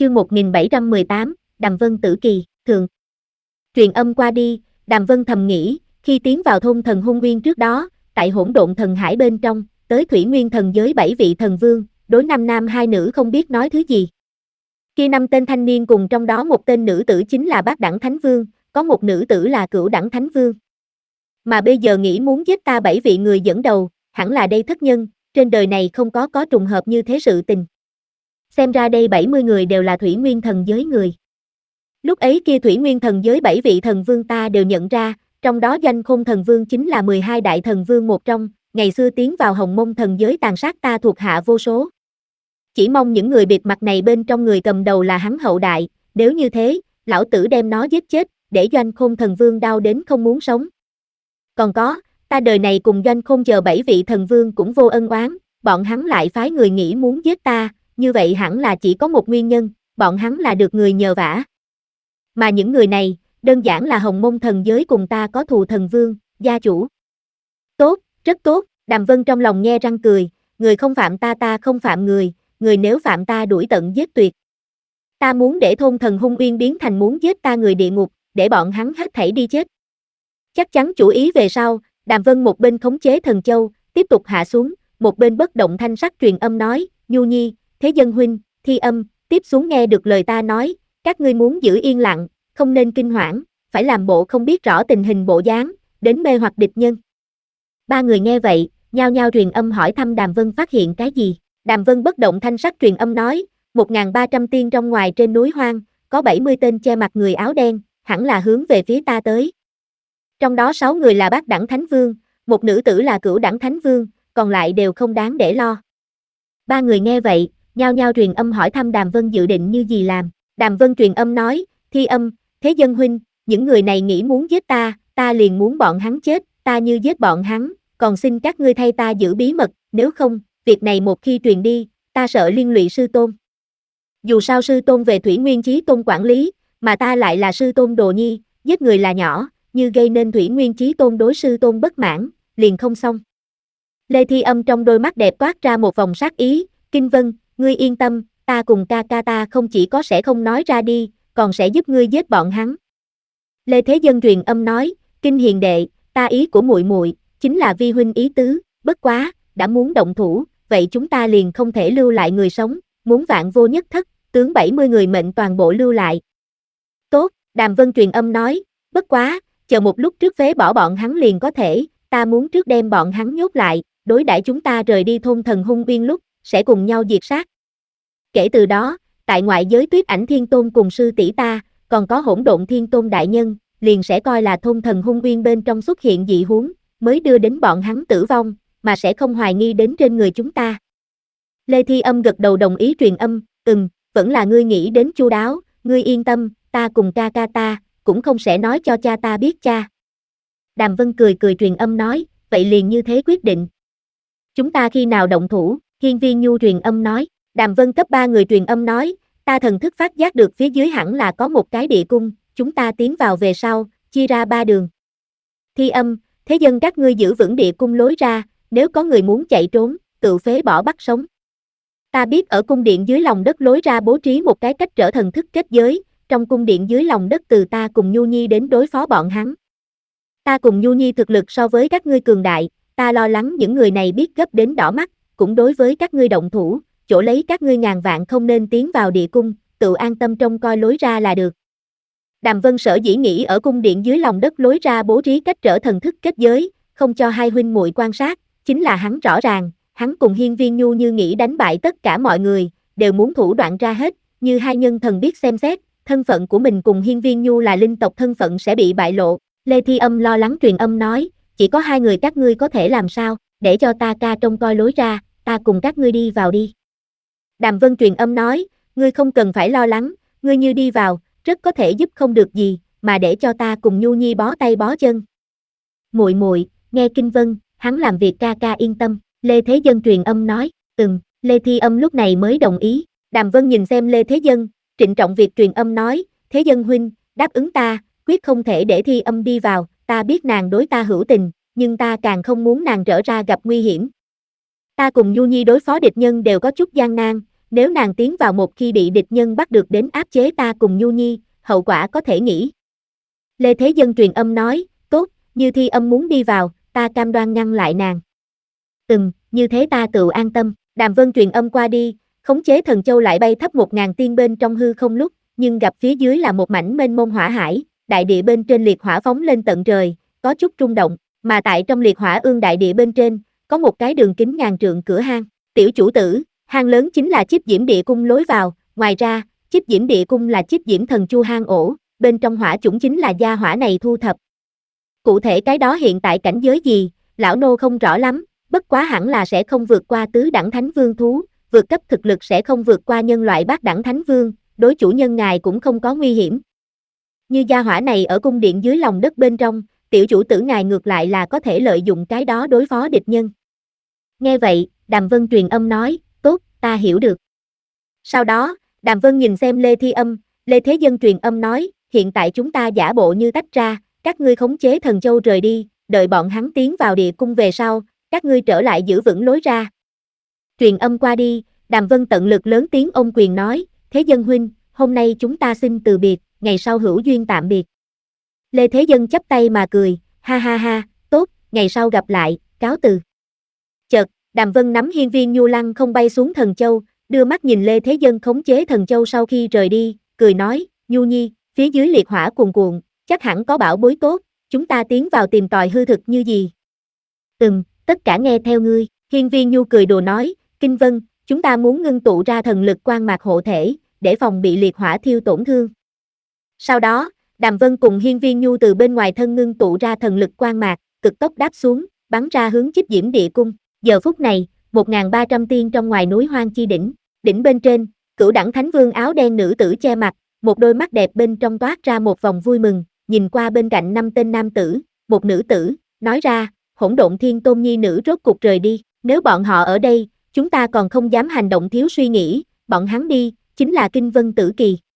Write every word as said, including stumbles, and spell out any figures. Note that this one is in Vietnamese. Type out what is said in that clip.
Chương một nghìn bảy trăm mười tám, Đàm Vân tử kỳ, thượng. Truyền âm qua đi, Đàm Vân thầm nghĩ, khi tiến vào thôn thần hung nguyên trước đó, tại hỗn độn thần hải bên trong, tới thủy nguyên thần giới bảy vị thần vương, đối năm nam hai nữ không biết nói thứ gì. Kia năm tên thanh niên cùng trong đó một tên nữ tử chính là bát đẳng thánh vương, có một nữ tử là cửu đẳng thánh vương. Mà bây giờ nghĩ muốn giết ta bảy vị người dẫn đầu, hẳn là đây thất nhân, trên đời này không có có trùng hợp như thế sự tình. Xem ra đây bảy mươi người đều là thủy nguyên thần giới người. Lúc ấy kia thủy nguyên thần giới bảy vị thần vương ta đều nhận ra, trong đó Doanh Khôn thần vương chính là mười hai đại thần vương một trong, ngày xưa tiến vào Hồng Mông thần giới tàn sát ta thuộc hạ vô số. Chỉ mong những người bịt mặt này bên trong người cầm đầu là hắn hậu đại, nếu như thế, lão tử đem nó giết chết, để Doanh Khôn thần vương đau đến không muốn sống. Còn có, ta đời này cùng Doanh Khôn chờ bảy vị thần vương cũng vô ân oán, bọn hắn lại phái người nghĩ muốn giết ta, như vậy hẳn là chỉ có một nguyên nhân, bọn hắn là được người nhờ vả. Mà những người này, đơn giản là Hồng Mông thần giới cùng ta có thù thần vương, gia chủ. Tốt, rất tốt, Đàm Vân trong lòng nhe răng cười, người không phạm ta ta không phạm người, người nếu phạm ta đuổi tận giết tuyệt. Ta muốn để thôn thần hung uyên biến thành muốn giết ta người địa ngục, để bọn hắn hết thảy đi chết. Chắc chắn chủ ý về sau, Đàm Vân một bên khống chế thần châu, tiếp tục hạ xuống, một bên bất động thanh sắc truyền âm nói, Nhu Nhi, Thế Dân huynh, Thi Âm, tiếp xuống nghe được lời ta nói, các ngươi muốn giữ yên lặng, không nên kinh hoảng, phải làm bộ không biết rõ tình hình bộ dáng, đến mê hoặc địch nhân. Ba người nghe vậy, nhao nhao truyền âm hỏi thăm Đàm Vân phát hiện cái gì. Đàm Vân bất động thanh sắc truyền âm nói, một nghìn ba trăm tiên trong ngoài trên núi hoang, có bảy mươi tên che mặt người áo đen, hẳn là hướng về phía ta tới. Trong đó sáu người là bát đẳng thánh vương, một nữ tử là cửu đẳng thánh vương, còn lại đều không đáng để lo. Ba người nghe vậy, nhao nhao truyền âm hỏi thăm Đàm Vân dự định như gì làm. Đàm Vân truyền âm nói, Thi Âm, Thế Dân huynh, những người này nghĩ muốn giết ta, ta liền muốn bọn hắn chết, ta như giết bọn hắn, còn xin các ngươi thay ta giữ bí mật, nếu không, việc này một khi truyền đi, ta sợ liên lụy sư tôn. Dù sao sư tôn về Thủy Nguyên Chí Tôn quản lý, mà ta lại là sư tôn đồ nhi, giết người là nhỏ, như gây nên Thủy Nguyên Chí Tôn đối sư tôn bất mãn, liền không xong. Lê Thi Âm trong đôi mắt đẹp toát ra một vòng sát ý, Kinh Vân, ngươi yên tâm, ta cùng ca ca ta không chỉ có sẽ không nói ra đi, còn sẽ giúp ngươi giết bọn hắn. Lê Thế Dân truyền âm nói, Kinh Hiền đệ, ta ý của muội muội chính là vi huynh ý tứ, bất quá, đã muốn động thủ, vậy chúng ta liền không thể lưu lại người sống, muốn vạn vô nhất thất, tướng bảy mươi người mệnh toàn bộ lưu lại. Tốt, Đàm Vân truyền âm nói, bất quá, chờ một lúc trước phế bỏ bọn hắn liền có thể, ta muốn trước đem bọn hắn nhốt lại, đối đãi chúng ta rời đi thôn thần hung uyên lúc, sẽ cùng nhau diệt sát. Kể từ đó, tại ngoại giới Tuyết Ảnh Thiên Tôn cùng sư tỷ ta, còn có Hỗn Độn Thiên Tôn đại nhân, liền sẽ coi là thôn thần hung uyên bên trong xuất hiện dị huống, mới đưa đến bọn hắn tử vong, mà sẽ không hoài nghi đến trên người chúng ta. Lê Thi Âm gật đầu đồng ý truyền âm, ừm, vẫn là ngươi nghĩ đến chu đáo, ngươi yên tâm, ta cùng ca ca ta, cũng không sẽ nói cho cha ta biết cha. Đàm Vân cười cười truyền âm nói, vậy liền như thế quyết định. Chúng ta khi nào động thủ, Hiên Viên Nhu truyền âm nói, Đàm Vân cấp ba người truyền âm nói, ta thần thức phát giác được phía dưới hẳn là có một cái địa cung, chúng ta tiến vào về sau, chia ra ba đường. Thi Âm, Thế Dân các ngươi giữ vững địa cung lối ra, nếu có người muốn chạy trốn, tự phế bỏ bắt sống. Ta biết ở cung điện dưới lòng đất lối ra bố trí một cái cách trở thần thức kết giới, trong cung điện dưới lòng đất từ ta cùng Nhu Nhi đến đối phó bọn hắn. Ta cùng Nhu Nhi thực lực so với các ngươi cường đại, ta lo lắng những người này biết gấp đến đỏ mắt, cũng đối với các ngươi động thủ, chỗ lấy các ngươi ngàn vạn không nên tiến vào địa cung, tự an tâm trông coi lối ra là được. Đàm Vân sở dĩ nghĩ ở cung điện dưới lòng đất lối ra bố trí cách trở thần thức kết giới, không cho hai huynh muội quan sát, chính là hắn rõ ràng, hắn cùng Hiên Viên Nhu như nghĩ đánh bại tất cả mọi người, đều muốn thủ đoạn ra hết, như hai nhân thần biết xem xét, thân phận của mình cùng Hiên Viên Nhu là linh tộc thân phận sẽ bị bại lộ. Lê Thi Âm lo lắng truyền âm nói, chỉ có hai người các ngươi có thể làm sao, để cho ta ca trông coi lối ra, ta cùng các ngươi đi vào đi. Đàm Vân truyền âm nói, ngươi không cần phải lo lắng, ngươi như đi vào, rất có thể giúp không được gì, mà để cho ta cùng Nhu Nhi bó tay bó chân. Muội muội, nghe Kinh Vân, hắn làm việc ca ca yên tâm. Lê Thế Dân truyền âm nói, ừm, Lê Thi Âm lúc này mới đồng ý. Đàm Vân nhìn xem Lê Thế Dân, trịnh trọng việc truyền âm nói, Thế Dân huynh, đáp ứng ta, quyết không thể để Thi Âm đi vào, ta biết nàng đối ta hữu tình, nhưng ta càng không muốn nàng trở ra gặp nguy hiểm. Ta cùng Nhu Nhi đối phó địch nhân đều có chút gian nan, nếu nàng tiến vào một khi bị địch nhân bắt được đến áp chế ta cùng Nhu Nhi, hậu quả có thể nghĩ. Lê Thế Dân truyền âm nói, tốt, Như Thi Âm muốn đi vào, ta cam đoan ngăn lại nàng. Ừm, như thế ta tự an tâm. Đàm Vân truyền âm qua đi, khống chế thần châu lại bay thấp một ngàn tiên bên trong hư không lúc, nhưng gặp phía dưới là một mảnh mênh mông hỏa hải, đại địa bên trên liệt hỏa phóng lên tận trời, có chút rung động, mà tại trong liệt hỏa ương đại địa bên trên, có một cái đường kính ngàn trượng cửa hang. Tiểu chủ tử, hang lớn chính là Chiếp Diễm Địa Cung lối vào, ngoài ra, Chiếp Diễm Địa Cung là Chiếp Diễm Thần Chu hang ổ, bên trong hỏa chủng chính là gia hỏa này thu thập. Cụ thể cái đó hiện tại cảnh giới gì, lão nô không rõ lắm, bất quá hẳn là sẽ không vượt qua tứ đẳng thánh vương thú, vượt cấp thực lực sẽ không vượt qua nhân loại bát đẳng thánh vương, đối chủ nhân ngài cũng không có nguy hiểm. Như gia hỏa này ở cung điện dưới lòng đất bên trong, tiểu chủ tử ngài ngược lại là có thể lợi dụng cái đó đối phó địch nhân. Nghe vậy, Đàm Vân truyền âm nói, tốt, ta hiểu được. Sau đó, Đàm Vân nhìn xem Lê Thi Âm, Lê Thế Dân truyền âm nói, hiện tại chúng ta giả bộ như tách ra, các ngươi khống chế thần châu rời đi, đợi bọn hắn tiến vào địa cung về sau, các ngươi trở lại giữ vững lối ra. Truyền âm qua đi, Đàm Vân tận lực lớn tiếng ôm quyền nói, Thế Dân huynh, hôm nay chúng ta xin từ biệt, ngày sau hữu duyên tạm biệt. Lê Thế Dân chắp tay mà cười, ha ha ha, tốt, ngày sau gặp lại, cáo từ. Chợt, Đàm Vân nắm hiên viên nhu lăng không bay xuống thần châu, đưa mắt nhìn Lê Thế Dân khống chế thần châu sau khi rời đi, cười nói, Nhu Nhi, phía dưới liệt hỏa cuồn cuộn, chắc hẳn có bảo bối tốt, chúng ta tiến vào tìm tòi hư thực như gì. Ừm, tất cả nghe theo ngươi, hiên viên nhu cười đùa nói, Kinh Vân, chúng ta muốn ngưng tụ ra thần lực quan mạc hộ thể, để phòng bị liệt hỏa thiêu tổn thương. Sau đó, Đàm Vân cùng hiên viên nhu từ bên ngoài thân ngưng tụ ra thần lực quan mạc, cực tốc đáp xuống, bắn ra hướng Chiếp Diễm Địa Cung. Giờ phút này, một nghìn ba trăm tiên trong ngoài núi hoang chi đỉnh, đỉnh bên trên, cửu đẳng thánh vương áo đen nữ tử che mặt, một đôi mắt đẹp bên trong toát ra một vòng vui mừng, nhìn qua bên cạnh năm tên nam tử, một nữ tử, nói ra, Hỗn Độn Thiên Tôn nhi nữ rốt cục rời đi, nếu bọn họ ở đây, chúng ta còn không dám hành động thiếu suy nghĩ, bọn hắn đi, chính là Kinh Vân Tử Kỳ.